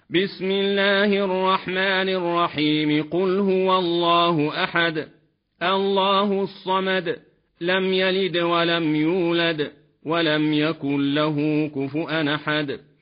بسم الله الرحمن الرحيم قل هو الله أحد الله الصمد لم يلد ولم يولد ولم يكن له كفؤا أحد